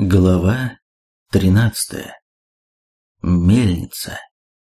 Глава 13. Мельница.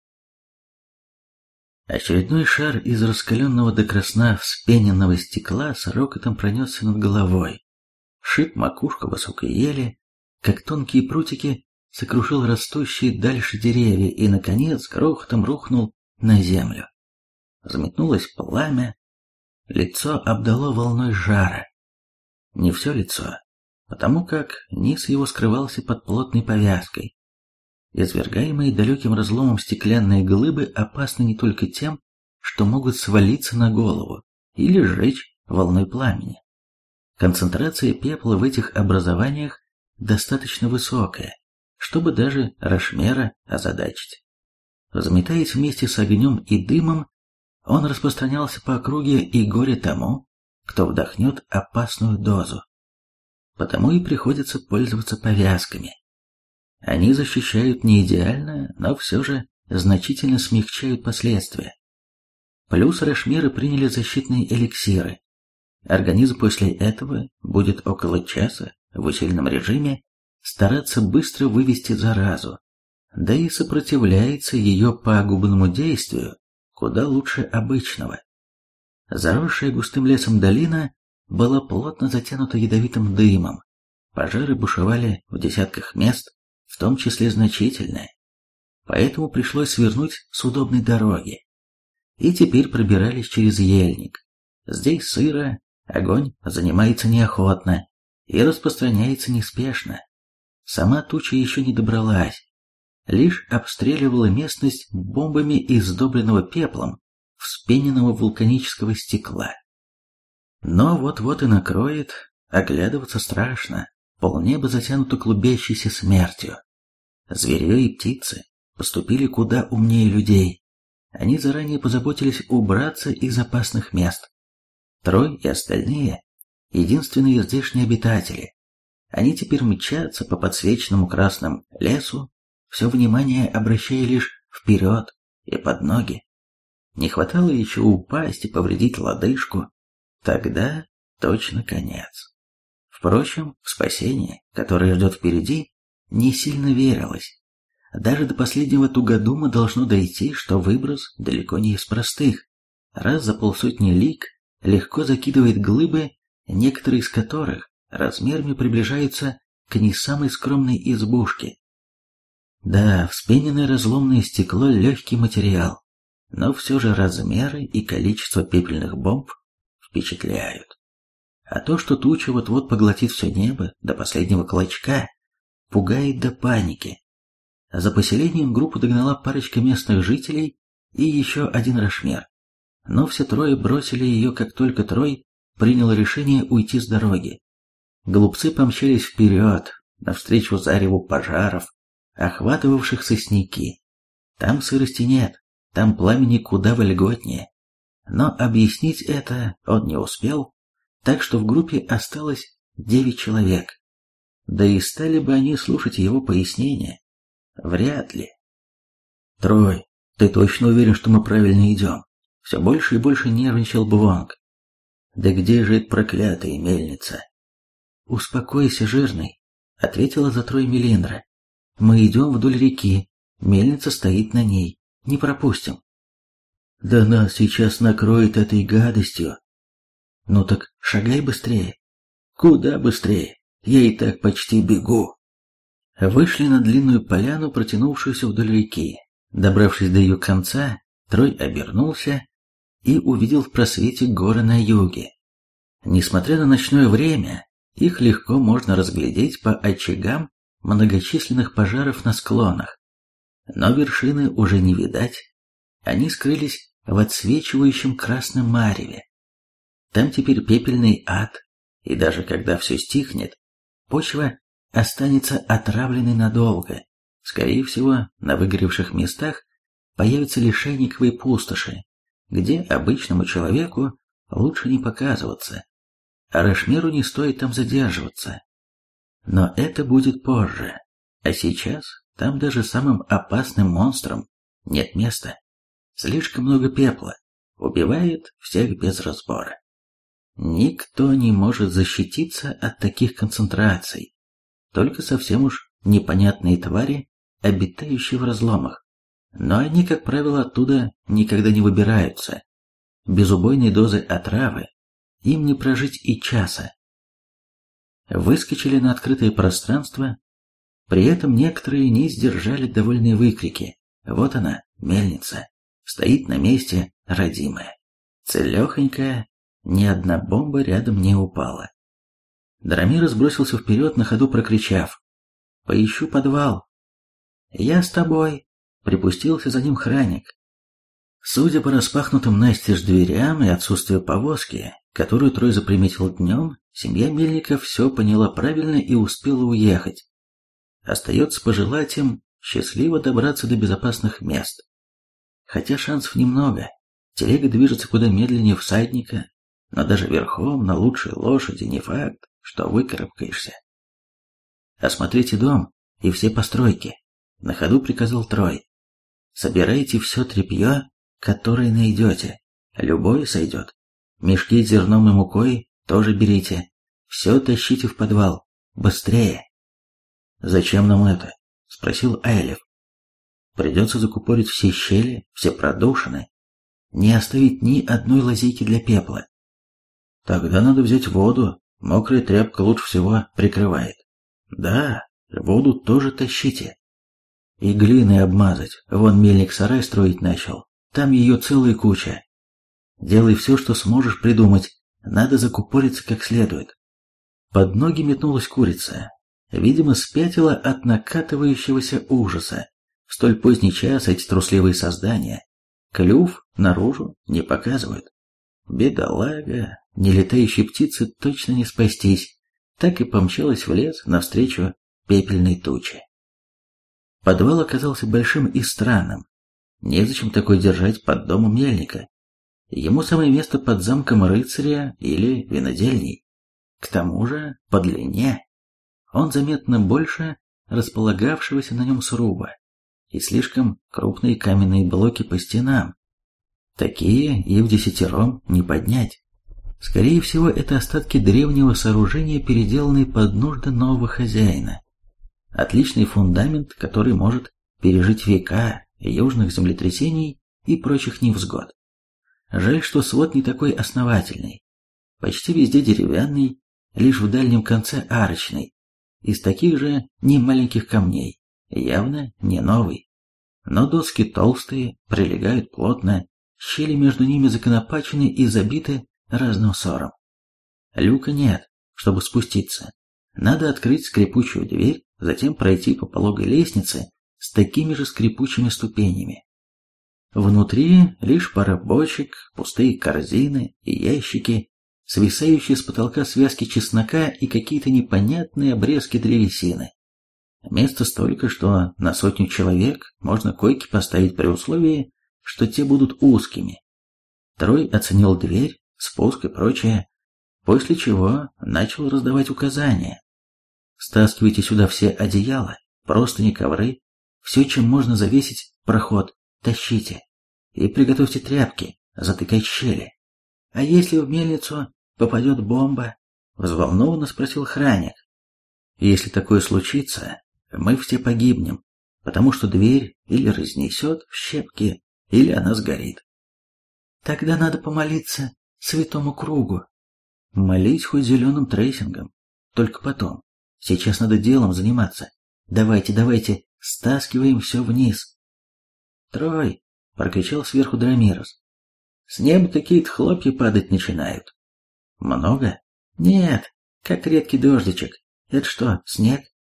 Очередной шар из раскаленного до красна вспененного стекла с рокотом пронесся над головой. Шип макушку высокой ели, как тонкие прутики, сокрушил растущие дальше деревья и, наконец, грохотом рухнул на землю. Взметнулось пламя, лицо обдало волной жара. Не все лицо, потому как низ его скрывался под плотной повязкой. Извергаемые далеким разломом стеклянные глыбы опасны не только тем, что могут свалиться на голову или сжечь волной пламени. Концентрация пепла в этих образованиях достаточно высокая, чтобы даже Рошмера озадачить. Взметаясь вместе с огнем и дымом, он распространялся по округе, и горе тому, кто вдохнет опасную дозу. Потому и приходится пользоваться повязками. Они защищают не идеально, но все же значительно смягчают последствия. Плюс Рошмеры приняли защитные эликсиры. Организм после этого будет около часа в усиленном режиме стараться быстро вывести заразу, да и сопротивляется ее пагубному действию куда лучше обычного. Заросшая густым лесом долина была плотно затянута ядовитым дымом. Пожары бушевали в десятках мест, в том числе значительные. Поэтому пришлось свернуть с удобной дороги. И теперь пробирались через ельник. Здесь сыро, огонь занимается неохотно и распространяется неспешно. Сама туча еще не добралась, лишь обстреливала местность бомбами из сдобренного пеплом вспененного вулканического стекла. Но вот-вот и накроет, оглядываться страшно, полнеба затянуто клубящейся смертью. Зверье и птицы поступили куда умнее людей. Они заранее позаботились убраться из опасных мест. Трой и остальные — единственные здешние обитатели. Они теперь мчатся по подсвеченному красным лесу, все внимание обращая лишь вперед и под ноги. Не хватало еще упасть и повредить лодыжку. Тогда точно конец. Впрочем, в спасение, которое ждет впереди, не сильно верилось. Даже до последнего тугодума должно дойти, что выброс далеко не из простых. Раз за полсотни лиг легко закидывает глыбы, некоторые из которых размерами приближаются к не самой скромной избушке. Да, вспененное разломное стекло — легкий материал, но все же размеры и количество пепельных бомб впечатляют. А то, что туча вот-вот поглотит все небо до последнего клочка, пугает до паники. За поселением группу догнала парочка местных жителей и еще один Рошмер. Но все трое бросили ее, как только Трой принял решение уйти с дороги. Глупцы помчались вперед, навстречу зареву пожаров, охватывавших сосняки. Там сырости нет, там пламени куда вольготнее. Но объяснить это он не успел, так что в группе осталось 9 человек. Да и стали бы они слушать его пояснения? Вряд ли. «Трой, ты точно уверен, что мы правильно идем?» Все больше и больше нервничал Бвонг. «Да где же эта проклятая мельница?» «Успокойся, жирный», — ответила за Трой Мелиндра. «Мы идем вдоль реки, мельница стоит на ней, не пропустим». «Да нас сейчас накроет этой гадостью». «Ну так шагай быстрее». «Куда быстрее? Я и так почти бегу». Вышли на длинную поляну, протянувшуюся вдоль реки. Добравшись до ее конца, Трой обернулся и увидел в просвете горы на юге. Несмотря на ночное время, их легко можно разглядеть по очагам многочисленных пожаров на склонах. Но вершины уже не видать. Они скрылись в отсвечивающем красном мареве. Там теперь пепельный ад, и даже когда все стихнет, почва останется отравленной надолго. Скорее всего, на выгоревших местах появятся лишайниковые пустоши, где обычному человеку лучше не показываться, а Рошмеру не стоит там задерживаться. Но это будет позже, а сейчас там даже самым опасным монстрам нет места. Слишком много пепла, убивает всех без разбора. Никто не может защититься от таких концентраций. только совсем уж непонятные твари, обитающие в разломах. Но они, как правило, оттуда никогда не выбираются. Без убойной дозы отравы им не прожить и часа. Выскочили на открытое пространство, при этом некоторые не сдержали довольные выкрики. Вот она, мельница, стоит на месте, родимая, целехонькая, ни одна бомба рядом не упала. Драмир сбросился вперед, на ходу прокричав: «Поищу подвал». «Я с тобой», — припустился за ним Храник. Судя по распахнутым настежь дверям и отсутствию повозки, которую Трой заприметил днем, семья Мельников все поняла правильно и успела уехать. Остается пожелать им счастливо добраться до безопасных мест. Хотя шансов немного, телега движется куда медленнее всадника, но даже верхом на лучшей лошади не факт, что выкарабкаешься. «Осмотрите дом и все постройки», — на ходу приказал Трой. «Собирайте все тряпье, которое найдете, любое сойдет. Мешки с зерном и мукой тоже берите, все тащите в подвал, быстрее». «Зачем нам это?» — спросил Айлев. «Придется закупорить все щели, все продушины, не оставить ни одной лазейки для пепла. Тогда надо взять воду, мокрая тряпка лучше всего прикрывает. Да, воду тоже тащите. И глиной обмазать, вон мельник сарай строить начал, там ее целая куча. Делай все, что сможешь придумать, надо закупориться как следует». Под ноги метнулась курица. Видимо, спятила от накатывающегося ужаса. В столь поздний час эти трусливые создания клюв наружу не показывают. Бедолага, нелетающей птицы точно не спастись, так и помчалась в лес навстречу пепельной туче. Подвал оказался большим и странным. Незачем такой держать под домом мельника. Ему самое место под замком рыцаря или винодельней. К тому же, по длине, он заметно больше располагавшегося на нем сруба, и слишком крупные каменные блоки по стенам. Такие и вдесятером не поднять. Скорее всего, это остатки древнего сооружения, переделанные под нужды нового хозяина. Отличный фундамент, который может пережить века южных землетрясений и прочих невзгод. Жаль, что свод не такой основательный. Почти везде деревянный, лишь в дальнем конце арочный, из таких же немаленьких камней, явно не новый. Но доски толстые, прилегают плотно, щели между ними законопачены и забиты разным ссором. Люка нет, чтобы спуститься. Надо открыть скрипучую дверь, затем пройти по пологой лестнице с такими же скрипучими ступенями. Внутри лишь пара бочек, пустые корзины и ящики, свисающие с потолка связки чеснока и какие-то непонятные обрезки древесины. Места столько, что на 100 человек можно койки поставить при условии, что те будут узкими. Трой оценил дверь, спуск и прочее, после чего начал раздавать указания. Стаскивайте сюда все одеяла, простыни, ковры, все, чем можно завесить проход, тащите. И приготовьте тряпки, затыкать щели. «А если в мельницу попадет бомба?» — взволнованно спросил Храник. «Если такое случится, мы все погибнем, потому что дверь или разнесет в щепки, или она сгорит». «Тогда надо помолиться святому кругу». «Молись хоть зеленым трессингом, только потом. Сейчас надо делом заниматься. Давайте, стаскиваем все вниз». «Трой!» — прокричал сверху Драмирос. «С неба какие-то хлопья падать начинают». «Много?» «Нет, как редкий дождичек. Это что, снег?»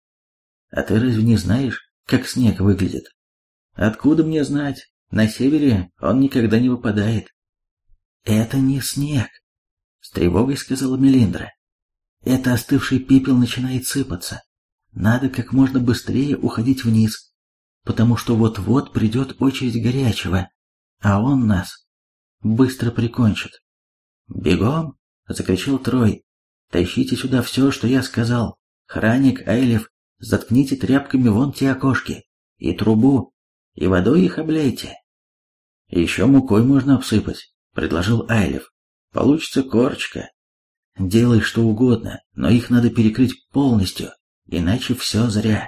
«А ты разве не знаешь, как снег выглядит?» «Откуда мне знать? На севере он никогда не выпадает». «Это не снег», — с тревогой сказала Мелиндра. «Это остывший пепел начинает сыпаться. Надо как можно быстрее уходить вниз, потому что вот-вот придет очередь горячего, а он нас быстро прикончит». «Бегом!» — закричал Трой. «Тащите сюда все, что я сказал. Храник, Айлев, заткните тряпками вон те окошки, и трубу, и водой их обляйте». «Еще мукой можно обсыпать», — предложил Айлев. «Получится корочка». «Делай что угодно, но их надо перекрыть полностью, иначе все зря.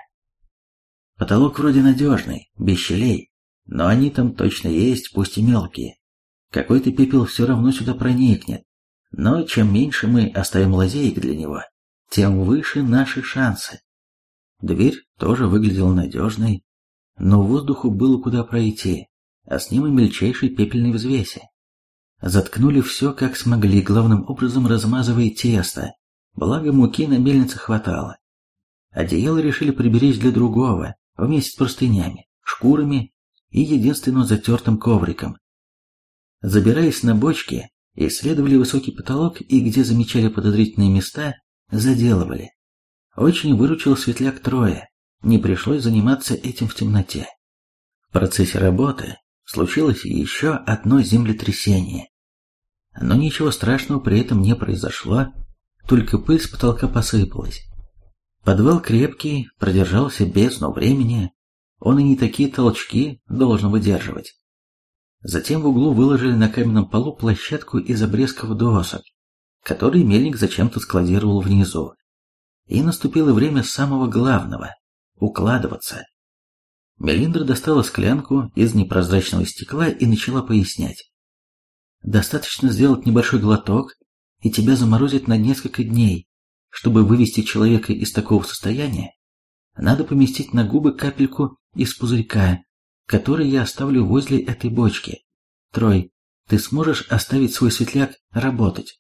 Потолок вроде надежный, без щелей, но они там точно есть, пусть и мелкие. Какой-то пепел все равно сюда проникнет, но чем меньше мы оставим лазеек для него, тем выше наши шансы. Дверь тоже выглядела надежной, но воздуху было куда пройти, а с ним и мельчайшей пепельной взвеси. Заткнули все как смогли, главным образом размазывая тесто, благо муки на мельнице хватало. Одеяло решили приберечь для другого, вместе с простынями, шкурами и единственно затертым ковриком. Забираясь на бочки, исследовали высокий потолок и где замечали подозрительные места, заделывали. Очень выручил светляк Троя, не пришлось заниматься этим в темноте. В процессе работы случилось еще одно землетрясение. Но ничего страшного при этом не произошло, только пыль с потолка посыпалась. Подвал крепкий, продержался бездну времени, он и не такие толчки должен выдерживать. Затем в углу выложили на каменном полу площадку из обрезков досок, которые мельник зачем-то складировал внизу. И наступило время самого главного – укладываться. Мелиндра достала склянку из непрозрачного стекла и начала пояснять. Достаточно сделать небольшой глоток, и тебя заморозит на несколько дней. Чтобы вывести человека из такого состояния, надо поместить на губы капельку из пузырька, который я оставлю возле этой бочки. Трой, ты сможешь оставить свой светляк работать?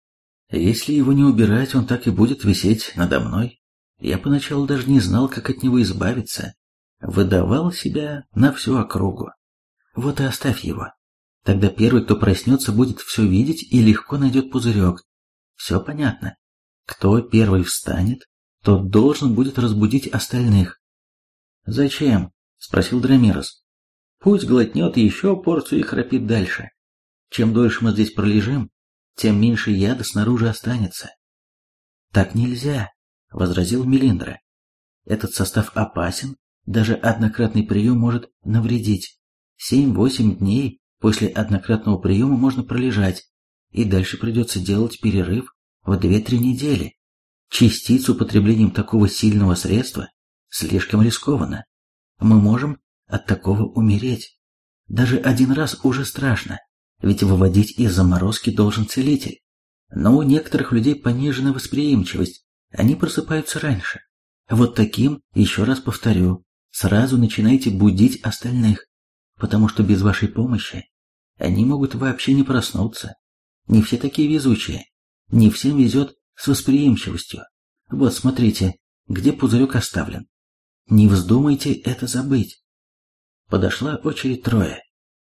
Если его не убирать, он так и будет висеть надо мной. Я поначалу даже не знал, как от него избавиться. Выдавал себя на всю округу. Вот и оставь его. Тогда первый, кто проснется, будет все видеть и легко найдет пузырек. Все понятно. Кто первый встанет, тот должен будет разбудить остальных. «Зачем?» – спросил Драмирос. «Пусть глотнет еще порцию и храпит дальше. Чем дольше мы здесь пролежим, тем меньше яда снаружи останется». «Так нельзя», – возразил Мелиндра. «Этот состав опасен, даже однократный прием может навредить. 7-8 дней после однократного приема можно пролежать, и дальше придется делать перерыв в 2-3 недели. Частиц употреблением такого сильного средства слишком рискованно. Мы можем от такого умереть. Даже один раз уже страшно, ведь выводить из заморозки должен целитель. Но у некоторых людей понижена восприимчивость, они просыпаются раньше. Вот таким, еще раз повторю, сразу начинайте будить остальных, потому что без вашей помощи они могут вообще не проснуться. Не все такие везучие, не всем везет с восприимчивостью. Вот смотрите, где пузырек оставлен. Не вздумайте это забыть. Подошла очередь Троя.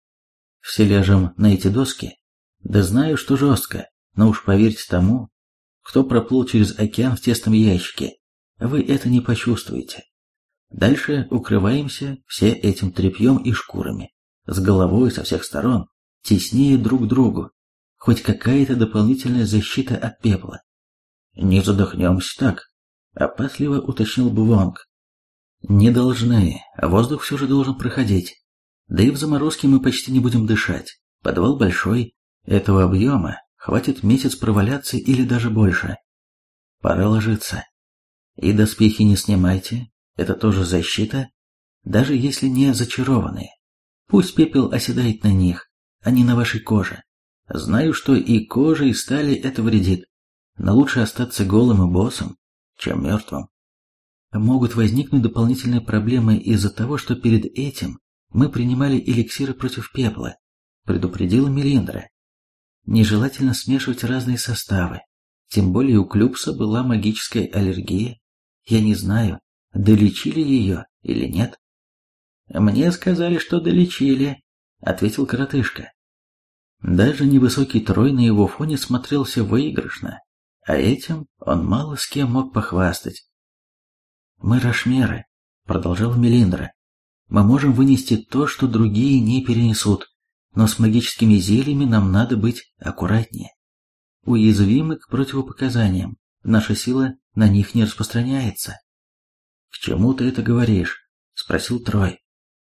Все ляжем на эти доски. Да знаю, что жестко, но уж поверьте тому, кто проплыл через океан в тесном ящике, вы это не почувствуете. Дальше укрываемся все этим тряпьем и шкурами, с головой со всех сторон, теснее друг к другу, хоть какая-то дополнительная защита от пепла. «Не задохнемся так», — опасливо уточнил Бувонг. «Не должны, воздух все же должен проходить. Да и в заморозке мы почти не будем дышать. Подвал большой, этого объема хватит месяц проваляться или даже больше. Пора ложиться. И доспехи не снимайте, это тоже защита, даже если не зачарованные. Пусть пепел оседает на них, а не на вашей коже. Знаю, что и кожа, и стали это вредит, но лучше остаться голым и босым, чем мертвым. Могут возникнуть дополнительные проблемы из-за того, что перед этим мы принимали эликсиры против пепла, предупредила Мелиндра. Нежелательно смешивать разные составы, тем более у Клюпса была магическая аллергия. Я не знаю, долечили ее или нет. Мне сказали, что долечили, ответил коротышка. Даже невысокий Трой на его фоне смотрелся выигрышно, а этим он мало с кем мог похвастать. «Мы рашмеры», — продолжал Мелиндра. «Мы можем вынести то, что другие не перенесут, но с магическими зельями нам надо быть аккуратнее. Уязвимы к противопоказаниям, наша сила на них не распространяется». «К чему ты это говоришь?» — спросил Трой.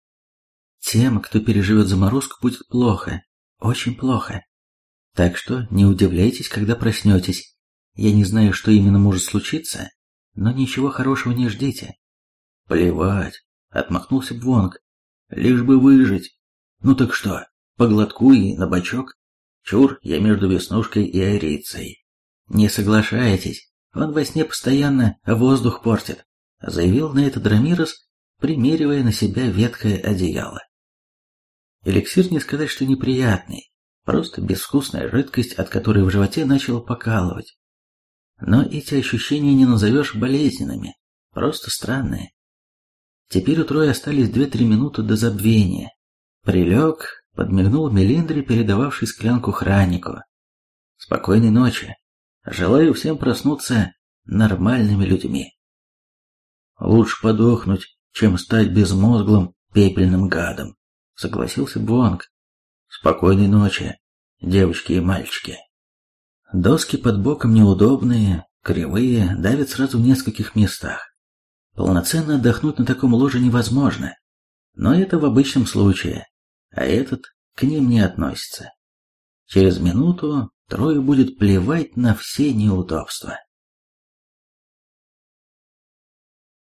«Тем, кто переживет заморозку, будет плохо, очень плохо. Так что не удивляйтесь, когда проснетесь. Я не знаю, что именно может случиться, но ничего хорошего не ждите. Плевать, отмахнулся Бвонг. Лишь бы выжить. Ну так что, по глотку и на бочок? Чур, я между Веснушкой и Арицей. Не соглашайтесь, он во сне постоянно воздух портит, заявил на это Драмирос, примеривая на себя ветхое одеяло. Эликсир не сказать, что неприятный, просто безвкусная жидкость, от которой в животе начало покалывать. Но эти ощущения не назовешь болезненными, просто странные. Теперь у Троя остались 2-3 минуты до забвения. Прилег, подмигнул Мелиндре, передававший склянку Хранику. Спокойной ночи. Желаю всем проснуться нормальными людьми. Лучше подохнуть, чем стать безмозглым пепельным гадом, согласился Бвонг. Спокойной ночи, девочки и мальчики. Доски под боком неудобные, кривые, давят сразу в нескольких местах. Полноценно отдохнуть на таком ложе невозможно, но это в обычном случае, а этот к ним не относится. Через минуту Трою будет плевать на все неудобства.